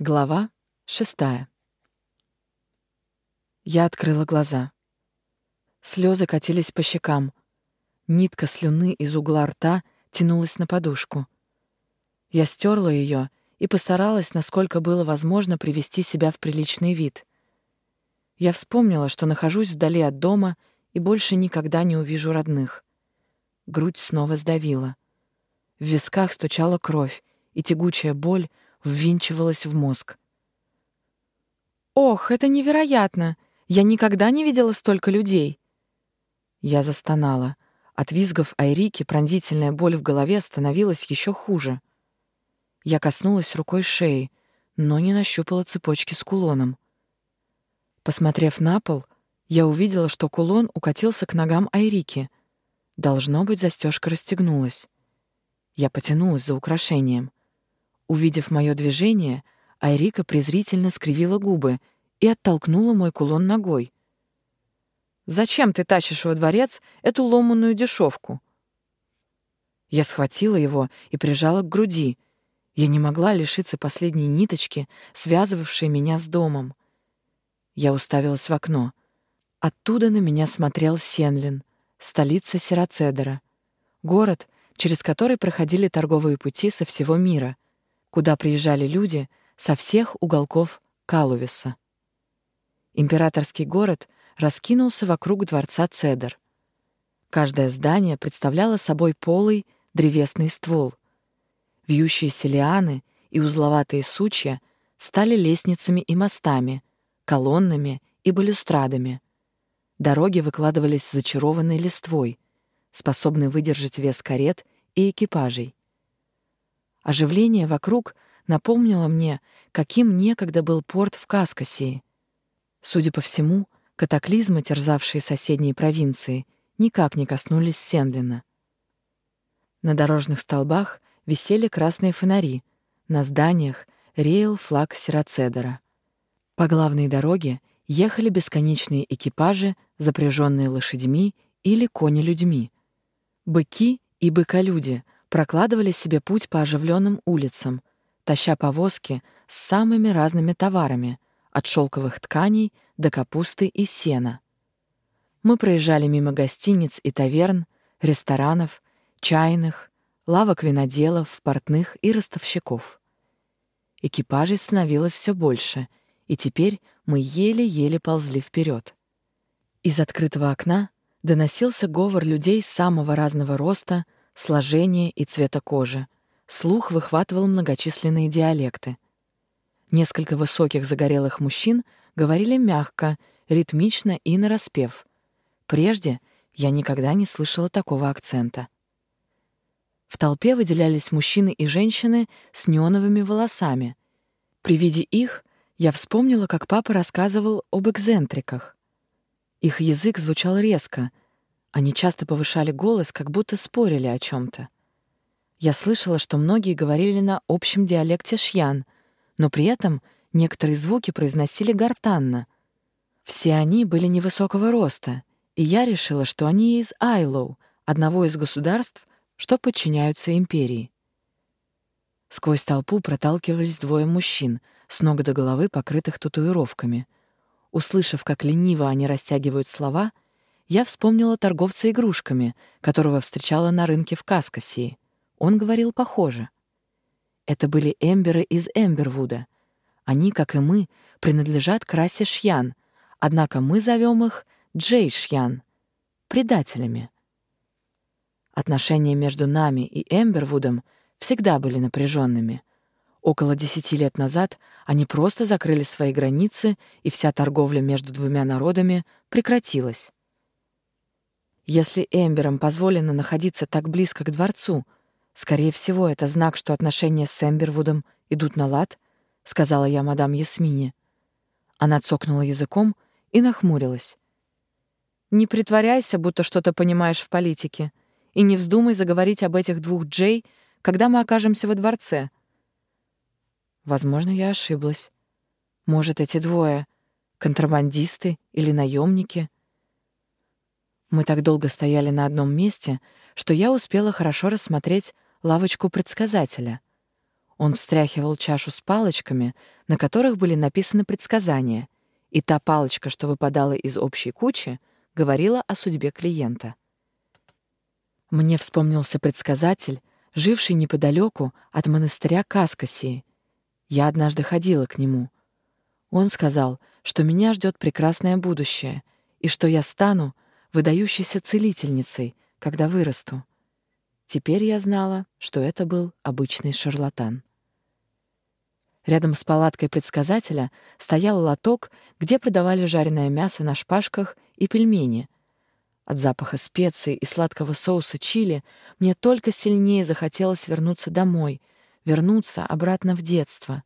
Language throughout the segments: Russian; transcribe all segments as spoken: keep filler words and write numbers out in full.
Глава шестая. Я открыла глаза. Слезы катились по щекам. Нитка слюны из угла рта тянулась на подушку. Я стерла ее и постаралась, насколько было возможно, привести себя в приличный вид. Я вспомнила, что нахожусь вдали от дома и больше никогда не увижу родных. Грудь снова сдавила. В висках стучала кровь, и тягучая боль ввинчивалась в мозг. «Ох, это невероятно! Я никогда не видела столько людей!» Я застонала. От визгов Айрики пронзительная боль в голове становилась еще хуже. Я коснулась рукой шеи, но не нащупала цепочки с кулоном. Посмотрев на пол, я увидела, что кулон укатился к ногам Айрики. Должно быть, застежка расстегнулась. Я потянулась за украшением. Увидев мое движение, Айрика презрительно скривила губы и оттолкнула мой кулон ногой. «Зачем ты тащишь во дворец эту ломаную дешевку?» Я схватила его и прижала к груди. Я не могла лишиться последней ниточки, связывавшей меня с домом. Я уставилась в окно. Оттуда на меня смотрел Сенлин, столица Сирацедера, город, через который проходили торговые пути со всего мира, куда приезжали люди со всех уголков Калувиса. Императорский город раскинулся вокруг дворца Цедер. Каждое здание представляло собой полый древесный ствол. Вьющиеся лианы и узловатые сучья стали лестницами и мостами, колоннами и балюстрадами. Дороги выкладывались зачарованной листвой, способной выдержать вес карет и экипажей. Оживление вокруг напомнило мне, каким некогда был порт в Каскасии. Судя по всему, катаклизмы, терзавшие соседние провинции, никак не коснулись Сенлина. На дорожных столбах висели красные фонари, на зданиях реял флаг Сирацедера. По главной дороге ехали бесконечные экипажи, запряженные лошадьми или кони-людьми. Быки и быколюди прокладывали себе путь по оживленным улицам, таща повозки с самыми разными товарами, от шелковых тканей до капусты и сена. Мы проезжали мимо гостиниц и таверн, ресторанов, чайных, лавок виноделов, портных и ростовщиков. Экипажей становилось все больше, и теперь мы еле-еле ползли вперед. Из открытого окна доносился говор людей самого разного роста, сложения и цвета кожи. Слух выхватывал многочисленные диалекты. Несколько высоких загорелых мужчин говорили мягко, ритмично и нараспев. Прежде я никогда не слышала такого акцента. В толпе выделялись мужчины и женщины с неоновыми волосами. При виде их я вспомнила, как папа рассказывал об эксцентриках. Их язык звучал резко. Они часто повышали голос, как будто спорили о чем-то. Я слышала, что многие говорили на общем диалекте шьян, но при этом некоторые звуки произносили гортанно. Все они были невысокого роста, и я решила, что они из Айлоу, одного из государств, что подчиняются империи. Сквозь толпу проталкивались двое мужчин, с ног до головы покрытых татуировками. Услышав, как лениво они растягивают слова, я вспомнила торговца игрушками, которого встречала на рынке в Каскасии. Он говорил похоже. Это были эмберы из Эмбервуда. Они, как и мы, принадлежат к расе шьян, однако мы зовем их Джей-шьян — предателями. Отношения между нами и Эмбервудом всегда были напряженными. Около десяти лет назад они просто закрыли свои границы, и вся торговля между двумя народами прекратилась. Если Эмберам позволено находиться так близко к дворцу, скорее всего, это знак, что отношения с Эмбервудом идут на лад, — сказала я мадам Ясмине. Она цокнула языком и нахмурилась. «Не притворяйся, будто что-то понимаешь в политике, и не вздумай заговорить об этих двух Джей, когда мы окажемся во дворце». Возможно, я ошиблась. Может, эти двое — контрабандисты или наемники? Мы так долго стояли на одном месте, что я успела хорошо рассмотреть лавочку предсказателя. Он встряхивал чашу с палочками, на которых были написаны предсказания, и та палочка, что выпадала из общей кучи, говорила о судьбе клиента. Мне вспомнился предсказатель, живший неподалеку от монастыря Каскасии. Я однажды ходила к нему. Он сказал, что меня ждет прекрасное будущее и что я стану выдающейся целительницей, когда вырасту. Теперь я знала, что это был обычный шарлатан. Рядом с палаткой предсказателя стоял лоток, где продавали жареное мясо на шпажках и пельмени. От запаха специй и сладкого соуса чили мне только сильнее захотелось вернуться домой, вернуться обратно в детство.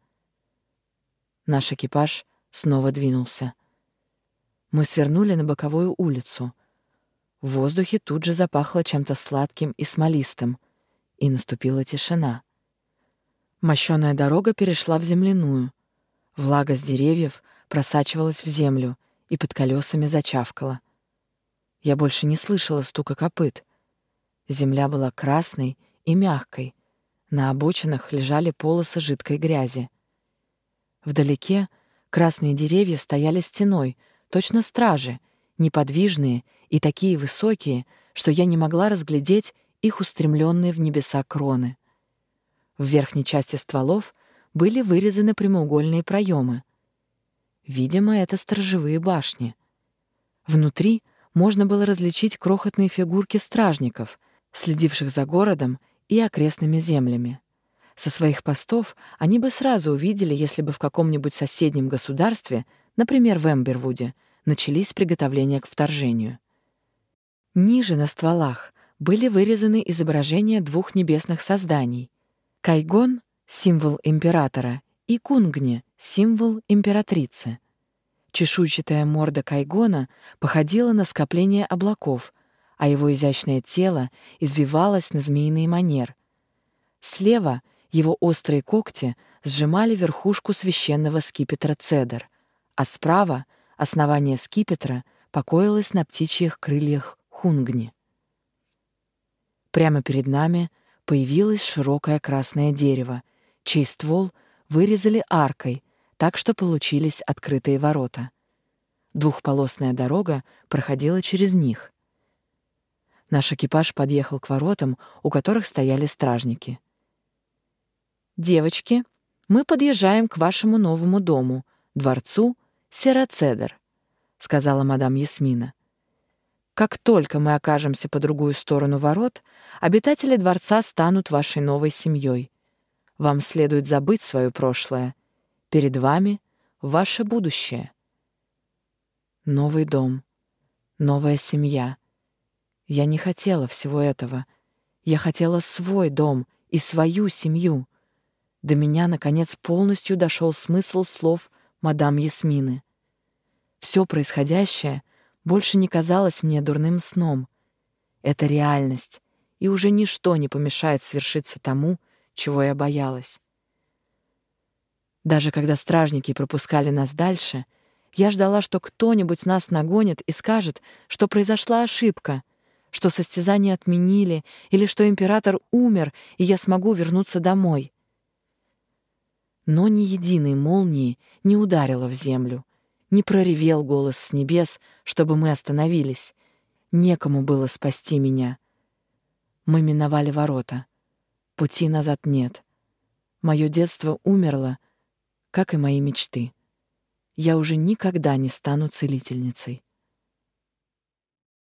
Наш экипаж снова двинулся. Мы свернули на боковую улицу. В воздухе тут же запахло чем-то сладким и смолистым, и наступила тишина. Мощёная дорога перешла в земляную. Влага с деревьев просачивалась в землю и под колесами зачавкала. Я больше не слышала стука копыт. Земля была красной и мягкой. На обочинах лежали полосы жидкой грязи. Вдалеке красные деревья стояли стеной, точно стражи, неподвижные и такие высокие, что я не могла разглядеть их устремленные в небеса кроны. В верхней части стволов были вырезаны прямоугольные проемы. Видимо, это сторожевые башни. Внутри можно было различить крохотные фигурки стражников, следивших за городом и окрестными землями. Со своих постов они бы сразу увидели, если бы в каком-нибудь соседнем государстве, например, в Эмбервуде, начались приготовления к вторжению. Ниже на стволах были вырезаны изображения двух небесных созданий: Кайгон — символ императора, и Кунгни — символ императрицы. Чешуйчатая морда Кайгона походила на скопление облаков, а его изящное тело извивалось на змеиный манер. Слева его острые когти сжимали верхушку священного скипетра Цедр, а справа основание скипетра покоилось на птичьих крыльях Хунгни. Прямо перед нами появилось широкое красное дерево, чей ствол вырезали аркой, так что получились открытые ворота. Двухполосная дорога проходила через них. Наш экипаж подъехал к воротам, у которых стояли стражники. «Девочки, мы подъезжаем к вашему новому дому, дворцу Сера-Цедр», — сказала мадам Ясмина. «Как только мы окажемся по другую сторону ворот, обитатели дворца станут вашей новой семьей. Вам следует забыть свое прошлое. Перед вами ваше будущее». Новый дом, новая семья. Я не хотела всего этого. Я хотела свой дом и свою семью. До меня, наконец, полностью дошел смысл слов мадам Ясмины. Все происходящее больше не казалось мне дурным сном. Это реальность, и уже ничто не помешает свершиться тому, чего я боялась. Даже когда стражники пропускали нас дальше, я ждала, что кто-нибудь нас нагонит и скажет, что произошла ошибка, что состязание отменили или что император умер, и я смогу вернуться домой. Но ни единой молнии не ударило в землю, не проревел голос с небес, чтобы мы остановились. Некому было спасти меня. Мы миновали ворота. Пути назад нет. Мое детство умерло, как и мои мечты. Я уже никогда не стану целительницей.